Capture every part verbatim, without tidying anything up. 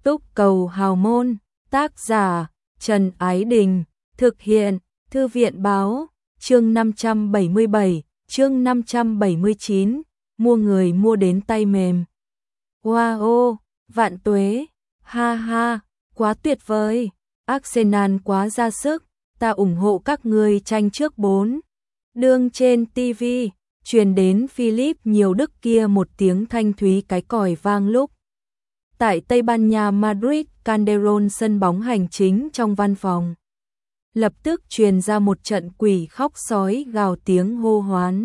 Túc cầu hào môn, tác giả Trần Ái Đình, thực hiện Thư viện Báo, chương năm trăm bảy mươi bảy, chương năm trăm bảy mươi chín, mua người mua đến tay mềm. Wow, vạn tuế, ha ha, quá tuyệt vời, Arsenal quá ra sức, ta ủng hộ các người tranh trước bốn. Đương trên ti vi, truyền đến Philip nhiều đức kia một tiếng thanh thúy cái còi vang lúc. Tại Tây Ban Nha Madrid, Calderón sân bóng hành chính trong văn phòng. Lập tức truyền ra một trận quỷ khóc sói gào tiếng hô hoán.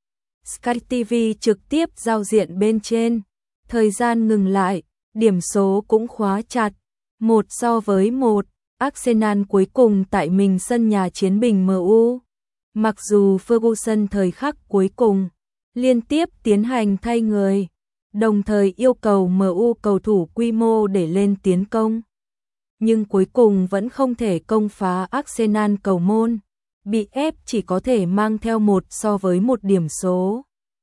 Sky ti vi trực tiếp giao diện bên trên. Thời gian ngừng lại, điểm số cũng khóa chặt. Một so với một, Arsenal cuối cùng tại mình sân nhà chiến bình em u. Mặc dù Ferguson thời khắc cuối cùng liên tiếp tiến hành thay người, đồng thời yêu cầu em u cầu thủ quy mô để lên tiến công, nhưng cuối cùng vẫn không thể công phá Arsenal cầu môn, bị ép chỉ có thể mang theo một so với một điểm số.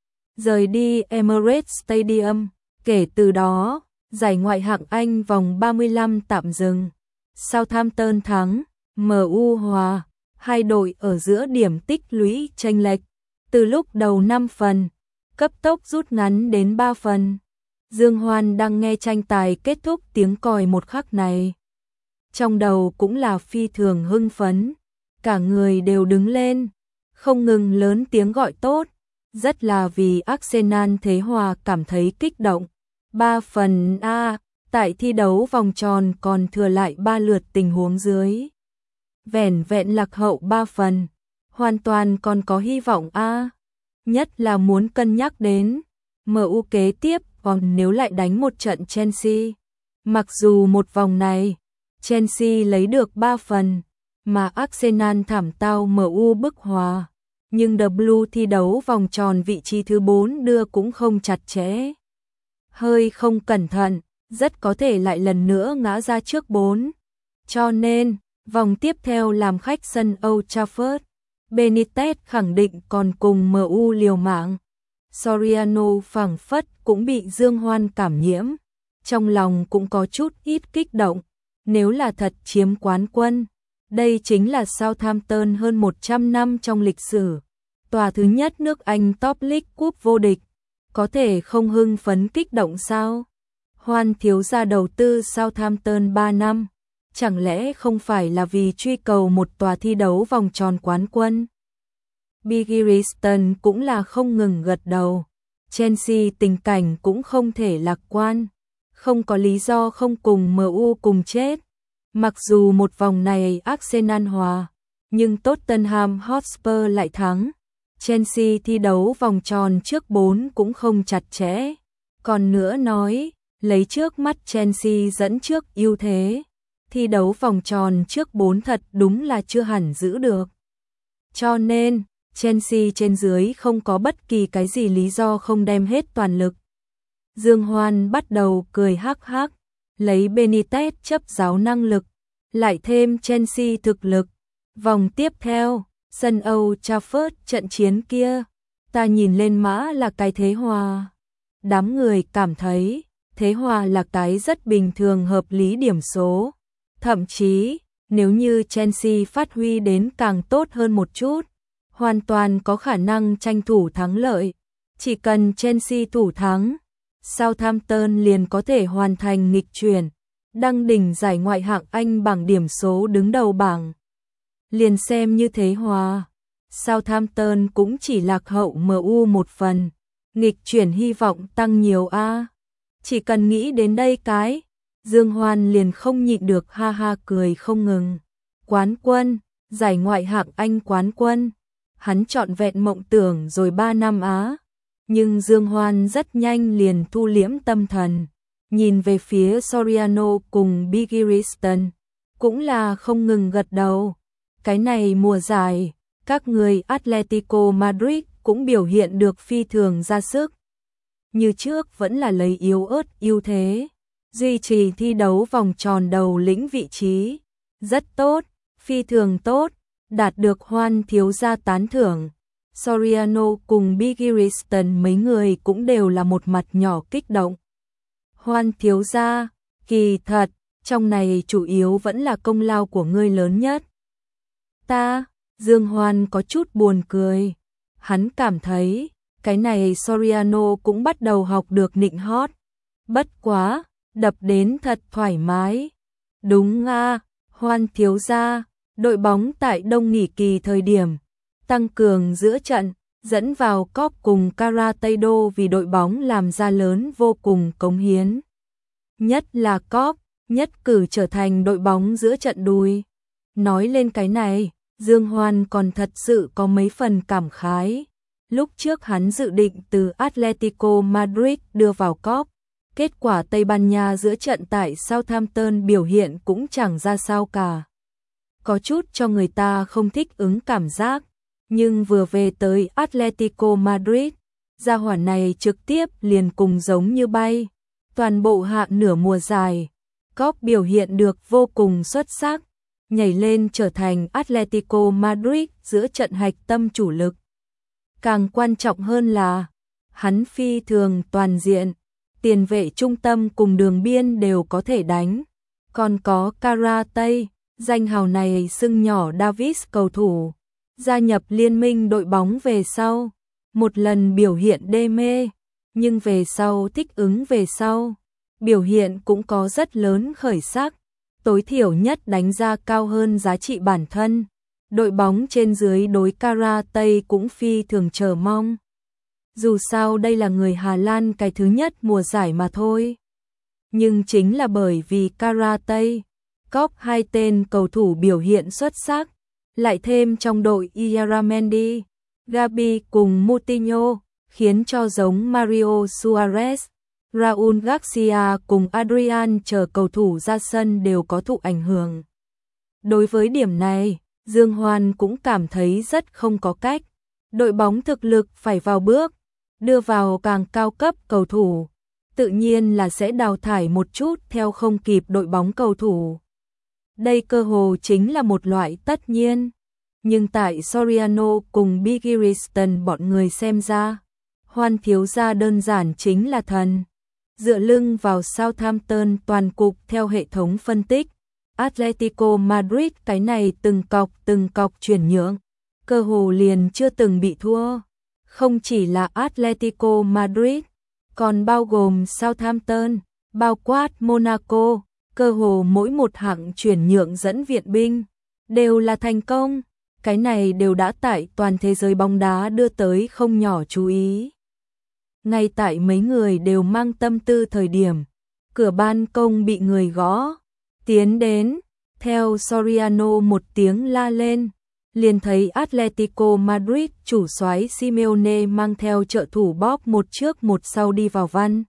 Rời đi Emirates Stadium, kể từ đó, giải Ngoại hạng Anh vòng ba mươi lăm tạm dừng. Southampton thắng, em u hòa, hai đội ở giữa điểm tích lũy chênh lệch từ lúc đầu năm phần, cấp tốc rút ngắn đến ba phần. Dương Hoan đang nghe tranh tài kết thúc tiếng còi một khắc này. Trong đầu cũng là phi thường hưng phấn, cả người đều đứng lên, không ngừng lớn tiếng gọi tốt, rất là vì Arsenal thế hòa cảm thấy kích động. Ba phần A, tại thi đấu vòng tròn còn thừa lại ba lượt tình huống dưới. Vẻn vẹn lạc hậu ba phần, hoàn toàn còn có hy vọng A. Nhất là muốn cân nhắc đến em u kế tiếp còn nếu lại đánh một trận Chelsea. Mặc dù một vòng này Chelsea lấy được ba phần, mà Arsenal thảm tao em u bức hòa, nhưng W thi đấu vòng tròn vị trí thứ bốn đưa cũng không chặt chẽ. Hơi không cẩn thận, rất có thể lại lần nữa ngã ra trước bốn. Cho nên, vòng tiếp theo làm khách sân Old Trafford, Benitez khẳng định còn cùng em u liều mạng. Soriano phảng phất cũng bị Dương Hoan cảm nhiễm, trong lòng cũng có chút ít kích động. Nếu là thật chiếm quán quân, đây chính là Southampton hơn một trăm năm trong lịch sử, tòa thứ nhất nước Anh Top League cúp vô địch, có thể không hưng phấn kích động sao? Hoan thiếu gia đầu tư Southampton ba năm, chẳng lẽ không phải là vì truy cầu một tòa thi đấu vòng tròn quán quân? Bigiriston cũng là không ngừng gật đầu. Chelsea tình cảnh cũng không thể lạc quan, không có lý do không cùng em u cùng chết. Mặc dù một vòng này Arsenal hòa, nhưng Tottenham Hotspur lại thắng. Chelsea thi đấu vòng tròn trước bốn cũng không chặt chẽ. Còn nữa nói, lấy trước mắt Chelsea dẫn trước ưu thế, thi đấu vòng tròn trước bốn thật đúng là chưa hẳn giữ được. Cho nên, Chelsea trên dưới không có bất kỳ cái gì lý do không đem hết toàn lực. Dương Hoan bắt đầu cười hắc hắc, lấy Benitez chấp giáo năng lực, lại thêm Chelsea thực lực. Vòng tiếp theo, sân Old Trafford trận chiến kia, ta nhìn lên mã là cái thế hòa. Đám người cảm thấy, thế hòa là cái rất bình thường hợp lý điểm số. Thậm chí, nếu như Chelsea phát huy đến càng tốt hơn một chút, hoàn toàn có khả năng tranh thủ thắng lợi. Chỉ cần Chelsea thủ thắng, Southampton liền có thể hoàn thành nghịch chuyển, đăng đỉnh giải Ngoại hạng Anh bảng điểm số đứng đầu bảng. Liền xem như thế hòa, Southampton cũng chỉ lạc hậu em u một phần, nghịch chuyển hy vọng tăng nhiều a. Chỉ cần nghĩ đến đây cái, Dương Hoan liền không nhịn được ha ha cười không ngừng. Quán quân, giải Ngoại hạng Anh quán quân, hắn trọn vẹn mộng tưởng rồi ba năm á. Nhưng Dương Hoan rất nhanh liền thu liễm tâm thần, nhìn về phía Soriano cùng Bigiriston, cũng là không ngừng gật đầu. Cái này mùa giải, các người Atletico Madrid cũng biểu hiện được phi thường ra sức. Như trước vẫn là lấy yếu ớt ưu thế, duy trì thi đấu vòng tròn đầu lĩnh vị trí. Rất tốt, phi thường tốt, đạt được Hoan thiếu gia tán thưởng. Soriano cùng Bigiriston mấy người cũng đều là một mặt nhỏ kích động. Hoan thiếu gia, Kỳ thật, trong này chủ yếu vẫn là công lao của ngươi lớn nhất. Ta, Dương Hoan có chút buồn cười. Hắn cảm thấy, cái này Soriano cũng bắt đầu học được nịnh hót. Bất quá, đập đến thật thoải mái. Đúng nga, Hoan thiếu gia, đội bóng tại đông nghỉ kỳ thời điểm, tăng cường giữa trận, dẫn vào cóp cùng Karateido vì đội bóng làm ra lớn vô cùng cống hiến. Nhất là cóp, nhất cử trở thành đội bóng giữa trận đùi. Nói lên cái này, Dương Hoan còn thật sự có mấy phần cảm khái. Lúc trước hắn dự định từ Atletico Madrid đưa vào cóp, kết quả Tây Ban Nha giữa trận tại Southampton biểu hiện cũng chẳng ra sao cả. Có chút cho người ta không thích ứng cảm giác, nhưng vừa về tới Atletico Madrid, gia hỏa này trực tiếp liền cùng giống như bay. Toàn bộ hạ nửa mùa dài, cóp biểu hiện được vô cùng xuất sắc, nhảy lên trở thành Atletico Madrid giữa trận hạch tâm chủ lực. Càng quan trọng hơn là, hắn phi thường toàn diện, tiền vệ trung tâm cùng đường biên đều có thể đánh. Còn có Karatei, danh hào này xưng nhỏ Davis cầu thủ, gia nhập liên minh đội bóng về sau, một lần biểu hiện đê mê, nhưng về sau thích ứng về sau, biểu hiện cũng có rất lớn khởi sắc, tối thiểu nhất đánh ra cao hơn giá trị bản thân. Đội bóng trên dưới đối Karatei cũng phi thường chờ mong. Dù sao đây là người Hà Lan cái thứ nhất mùa giải mà thôi. Nhưng chính là bởi vì Karatei, cóp hai tên cầu thủ biểu hiện xuất sắc, lại thêm trong đội Ieramendi, Gabi cùng Moutinho, khiến cho giống Mario Suarez, Raúl Garcia cùng Adrian chờ cầu thủ ra sân đều có thụ ảnh hưởng. Đối với điểm này, Dương Hoan cũng cảm thấy rất không có cách. Đội bóng thực lực phải vào bước, đưa vào càng cao cấp cầu thủ, tự nhiên là sẽ đào thải một chút theo không kịp đội bóng cầu thủ. Đây cơ hồ chính là một loại tất nhiên. Nhưng tại Soriano cùng Bigiristan bọn người xem ra, Hoan thiếu gia đơn giản chính là thần. Dựa lưng vào Southampton toàn cục theo hệ thống phân tích, Atletico Madrid cái này từng cọc từng cọc chuyển nhượng, cơ hồ liền chưa từng bị thua. Không chỉ là Atletico Madrid, còn bao gồm Southampton, bao quát Monaco, cơ hồ mỗi một hạng chuyển nhượng dẫn viện binh đều là thành công. Cái này đều đã tại toàn thế giới bóng đá đưa tới không nhỏ chú ý. Ngay tại mấy người đều mang tâm tư thời điểm, cửa ban công bị người gõ, tiến đến, theo Soriano một tiếng la lên, liền thấy Atletico Madrid chủ soái Simeone mang theo trợ thủ bóp một trước một sau đi vào văn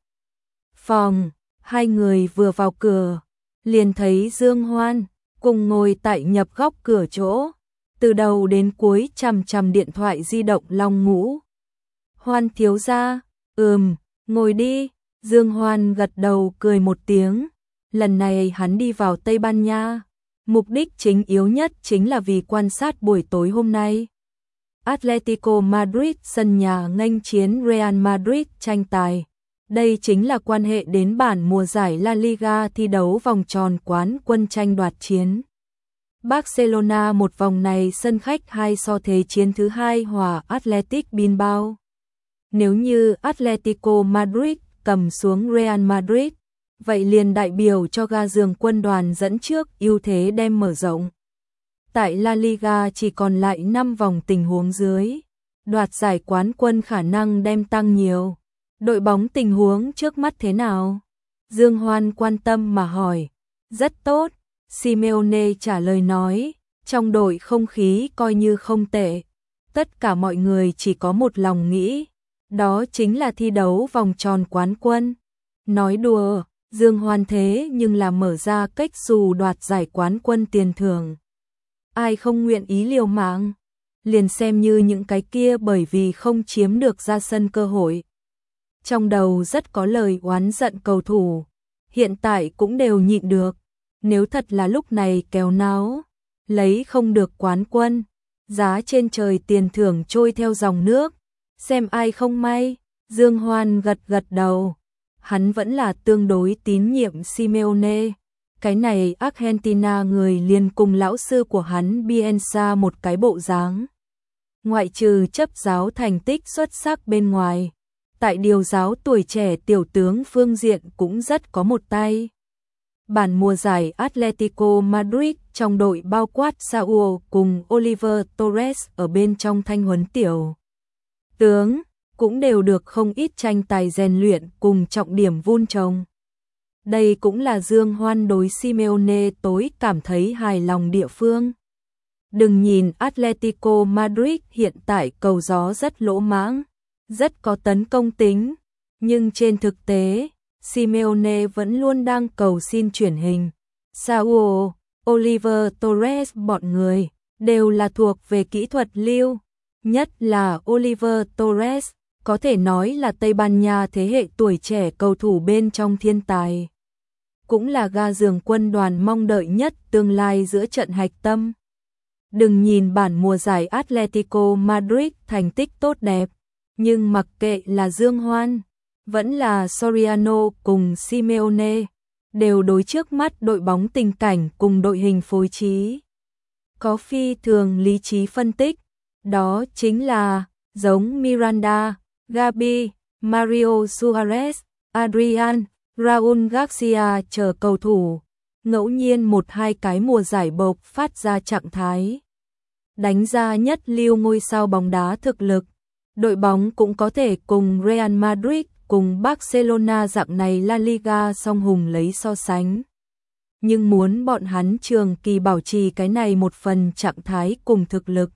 phòng. Hai người vừa vào cửa, liền thấy Dương Hoan cùng ngồi tại nhập góc cửa chỗ, từ đầu đến cuối chằm chằm điện thoại di động long ngũ. Hoan thiếu gia, ừm, ngồi đi. Dương Hoan gật đầu cười một tiếng. Lần này hắn đi vào Tây Ban Nha, mục đích chính yếu nhất chính là vì quan sát buổi tối hôm nay. Atletico Madrid sân nhà nghênh chiến Real Madrid tranh tài. Đây chính là quan hệ đến bản mùa giải La Liga thi đấu vòng tròn quán quân tranh đoạt chiến. Barcelona một vòng này sân khách hai so thế chiến thứ hai hòa Athletic Bilbao. Nếu như Atletico Madrid cầm xuống Real Madrid, vậy liền đại biểu cho ga giường quân đoàn dẫn trước ưu thế đem mở rộng. Tại La Liga chỉ còn lại năm vòng tình huống dưới, đoạt giải quán quân khả năng đem tăng nhiều. Đội bóng tình huống trước mắt thế nào? Dương Hoan quan tâm mà hỏi. Rất tốt, Simeone trả lời nói, trong đội không khí coi như không tệ. Tất cả mọi người chỉ có một lòng nghĩ, đó chính là thi đấu vòng tròn quán quân. Nói đùa, Dương Hoan thế nhưng là mở ra cách xù đoạt giải quán quân tiền thưởng. Ai không nguyện ý liều mạng, liền xem như những cái kia bởi vì không chiếm được ra sân cơ hội. Trong đầu rất có lời oán giận cầu thủ, hiện tại cũng đều nhịn được. Nếu thật là lúc này kéo náo, lấy không được quán quân, giá trên trời tiền thưởng trôi theo dòng nước, xem ai không may. Dương Hoan gật gật đầu, hắn vẫn là tương đối tín nhiệm Simeone. Cái này Argentina người liền cùng lão sư của hắn Bielsa một cái bộ dáng. Ngoại trừ chấp giáo thành tích xuất sắc bên ngoài, tại điều giáo tuổi trẻ tiểu tướng phương diện cũng rất có một tay. Bản mùa giải Atletico Madrid trong đội bao quát Saúl cùng Oliver Torres ở bên trong thanh huấn tiểu tướng, cũng đều được không ít tranh tài rèn luyện cùng trọng điểm vun trồng. Đây cũng là Dương Hoan đối Simeone tối cảm thấy hài lòng địa phương. Đừng nhìn Atletico Madrid hiện tại cầu gió rất lỗ mãng, rất có tấn công tính, nhưng trên thực tế, Simeone vẫn luôn đang cầu xin chuyển hình. Saúl, Oliver Torres bọn người đều là thuộc về kỹ thuật lưu, nhất là Oliver Torres, có thể nói là Tây Ban Nha thế hệ tuổi trẻ cầu thủ bên trong thiên tài. Cũng là ga giường quân đoàn mong đợi nhất tương lai giữa trận hạch tâm. Đừng nhìn bản mùa giải Atletico Madrid thành tích tốt đẹp, nhưng mặc kệ là Dương Hoan, vẫn là Soriano cùng Simeone, đều đối trước mắt đội bóng tình cảnh cùng đội hình phối trí. Có phi thường lý trí phân tích, đó chính là giống Miranda, Gabi, Mario Suarez, Adrian, Raúl Garcia chờ cầu thủ, ngẫu nhiên một hai cái mùa giải bộc phát ra trạng thái. Đánh ra nhất lưu ngôi sao bóng đá thực lực, đội bóng cũng có thể cùng Real Madrid cùng Barcelona dạng này La Liga song hùng lấy so sánh. Nhưng muốn bọn hắn trường kỳ bảo trì cái này một phần trạng thái cùng thực lực,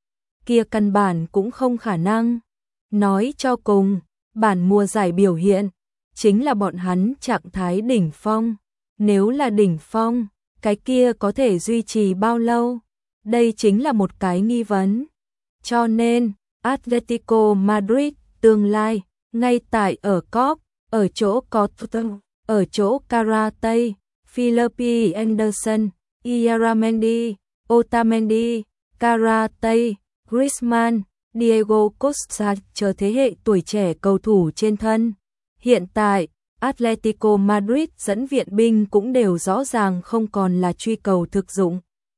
kia căn bản cũng không khả năng. Nói cho cùng, bản mùa giải biểu hiện chính là bọn hắn trạng thái đỉnh phong. Nếu là đỉnh phong, cái kia có thể duy trì bao lâu? Đây chính là một cái nghi vấn. Cho nên, Atletico Madrid tương lai, ngay tại ở Cop, ở chỗ Coutinho, ở chỗ Karate, Philippe Anderson, Iaramendi, Otamendi, Karate, Griezmann, Diego Costa chờ thế hệ tuổi trẻ cầu thủ trên thân. Hiện tại, Atletico Madrid dẫn viện binh cũng đều rõ ràng không còn là truy cầu thực dụng,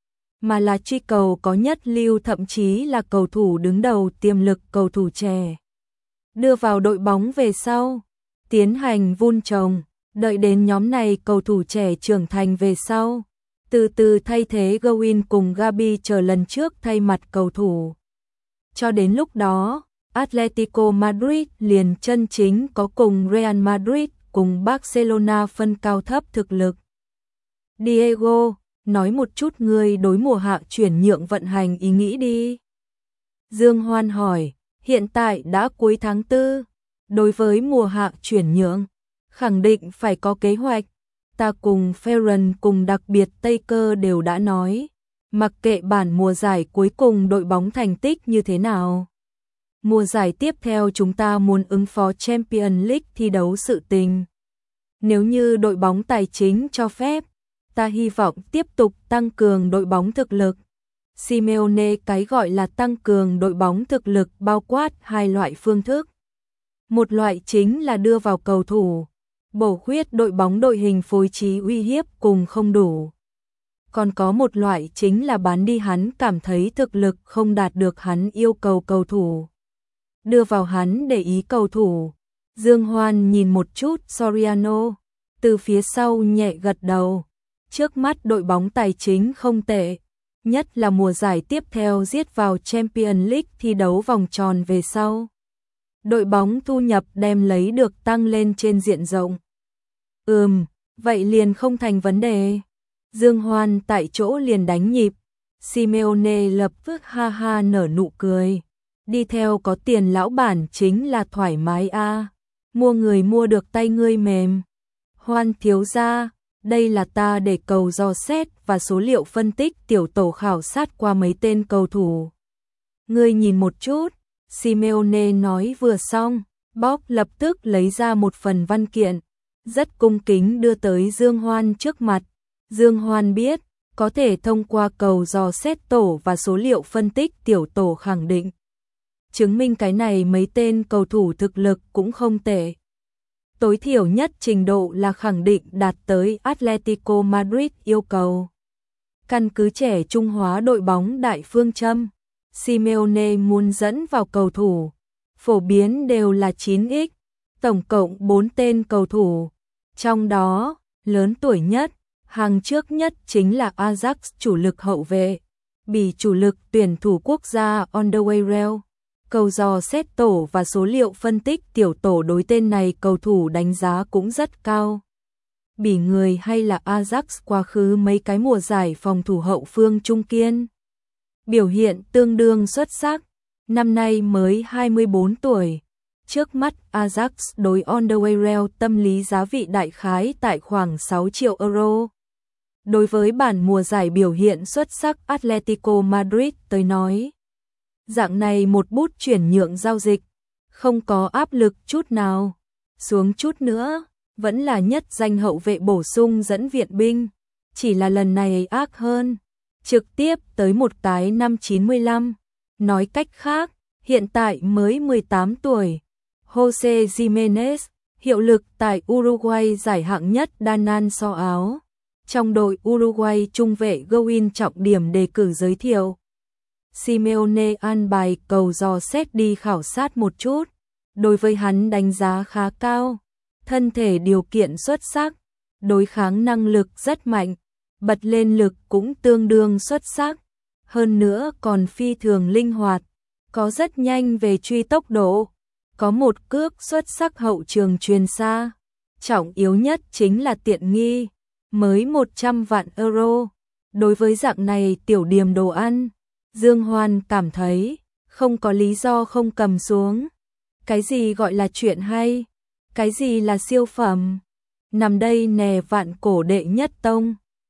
mà là truy cầu có nhất lưu, thậm chí là cầu thủ đứng đầu tiềm lực cầu thủ trẻ. Đưa vào đội bóng về sau, tiến hành vun trồng, đợi đến nhóm này cầu thủ trẻ trưởng thành về sau, từ từ thay thế Gowin cùng Gabi chờ lần trước thay mặt cầu thủ. Cho đến lúc đó, Atletico Madrid liền chân chính có cùng Real Madrid cùng Barcelona phân cao thấp thực lực. Diego, nói một chút ngươi đối mùa hạ chuyển nhượng vận hành ý nghĩ đi. Dương Hoan hỏi, hiện tại đã cuối tháng tư, đối với mùa hạ chuyển nhượng, khẳng định phải có kế hoạch. Ta cùng Ferran cùng đặc biệt Tây Cơ đều đã nói, mặc kệ bản mùa giải cuối cùng đội bóng thành tích như thế nào. Mùa giải tiếp theo chúng ta muốn ứng phó Champions League thi đấu sự tình. Nếu như đội bóng tài chính cho phép, ta hy vọng tiếp tục tăng cường đội bóng thực lực. Simeone cái gọi là tăng cường đội bóng thực lực bao quát hai loại phương thức. Một loại chính là đưa vào cầu thủ, bổ khuyết đội bóng đội hình phối trí uy hiếp cùng không đủ. Còn có một loại chính là bán đi hắn cảm thấy thực lực không đạt được hắn yêu cầu cầu thủ, đưa vào hắn để ý cầu thủ. Dương Hoan nhìn một chút Soriano, từ phía sau nhẹ gật đầu. Trước mắt đội bóng tài chính không tệ, nhất là mùa giải tiếp theo giết vào Champions League thi đấu vòng tròn về sau. Đội bóng thu nhập đem lấy được tăng lên trên diện rộng. Ừm, vậy liền không thành vấn đề. Dương Hoan tại chỗ liền đánh nhịp. Simeone lập tức ha ha nở nụ cười. Đi theo có tiền lão bản chính là thoải mái a. À. Mua người mua được tay ngươi mềm. Hoan thiếu gia, đây là ta để cầu dò xét và số liệu phân tích tiểu tổ khảo sát qua mấy tên cầu thủ. Ngươi nhìn một chút, Simeone nói vừa xong, Bob lập tức lấy ra một phần văn kiện, rất cung kính đưa tới Dương Hoan trước mặt. Dương Hoan biết, có thể thông qua cầu dò xét tổ và số liệu phân tích tiểu tổ khẳng định, chứng minh cái này mấy tên cầu thủ thực lực cũng không tệ. tối thiểu nhất trình độ là khẳng định đạt tới Atletico Madrid yêu cầu. Căn cứ trẻ trung hóa đội bóng đại phương châm, Simeone muốn dẫn vào cầu thủ, phổ biến đều là chín x, tổng cộng bốn tên cầu thủ, trong đó, lớn tuổi nhất, hàng trước nhất chính là Ajax chủ lực hậu vệ, Bỉ chủ lực tuyển thủ quốc gia Alderweireld. Cầu dò xét tổ và số liệu phân tích tiểu tổ đối tên này cầu thủ đánh giá cũng rất cao. Bỉ người hay là Ajax quá khứ mấy cái mùa giải phòng thủ hậu phương trung kiên. Biểu hiện tương đương xuất sắc, năm nay mới hai mươi bốn tuổi. Trước mắt Ajax đối Alderweireld tâm lý giá vị đại khái tại khoảng sáu triệu euro. Đối với bản mùa giải biểu hiện xuất sắc Atletico Madrid tới nói, dạng này một bút chuyển nhượng giao dịch, không có áp lực chút nào. Xuống chút nữa, vẫn là nhất danh hậu vệ bổ sung dẫn viện binh, chỉ là lần này ác hơn, trực tiếp tới một cái năm chín mươi lăm. Nói cách khác, hiện tại mới mười tám tuổi, Jose Gimenez, hiệu lực tại Uruguay giải hạng nhất đa nan so áo. Trong đội Uruguay trung vệ Gowin trọng điểm đề cử giới thiệu. Simeone an bài cầu dò xét đi khảo sát một chút, đối với hắn đánh giá khá cao, thân thể điều kiện xuất sắc, đối kháng năng lực rất mạnh, bật lên lực cũng tương đương xuất sắc, hơn nữa còn phi thường linh hoạt, có rất nhanh về truy tốc độ, có một cước xuất sắc hậu trường truyền xa, trọng yếu nhất chính là tiện nghi, mới một trăm vạn euro, đối với dạng này tiểu điểm đồ ăn. Dương Hoan cảm thấy, không có lý do không cầm xuống. Cái gì gọi là chuyện hay? Cái gì là siêu phẩm? Nằm đây nè vạn cổ đệ nhất tông.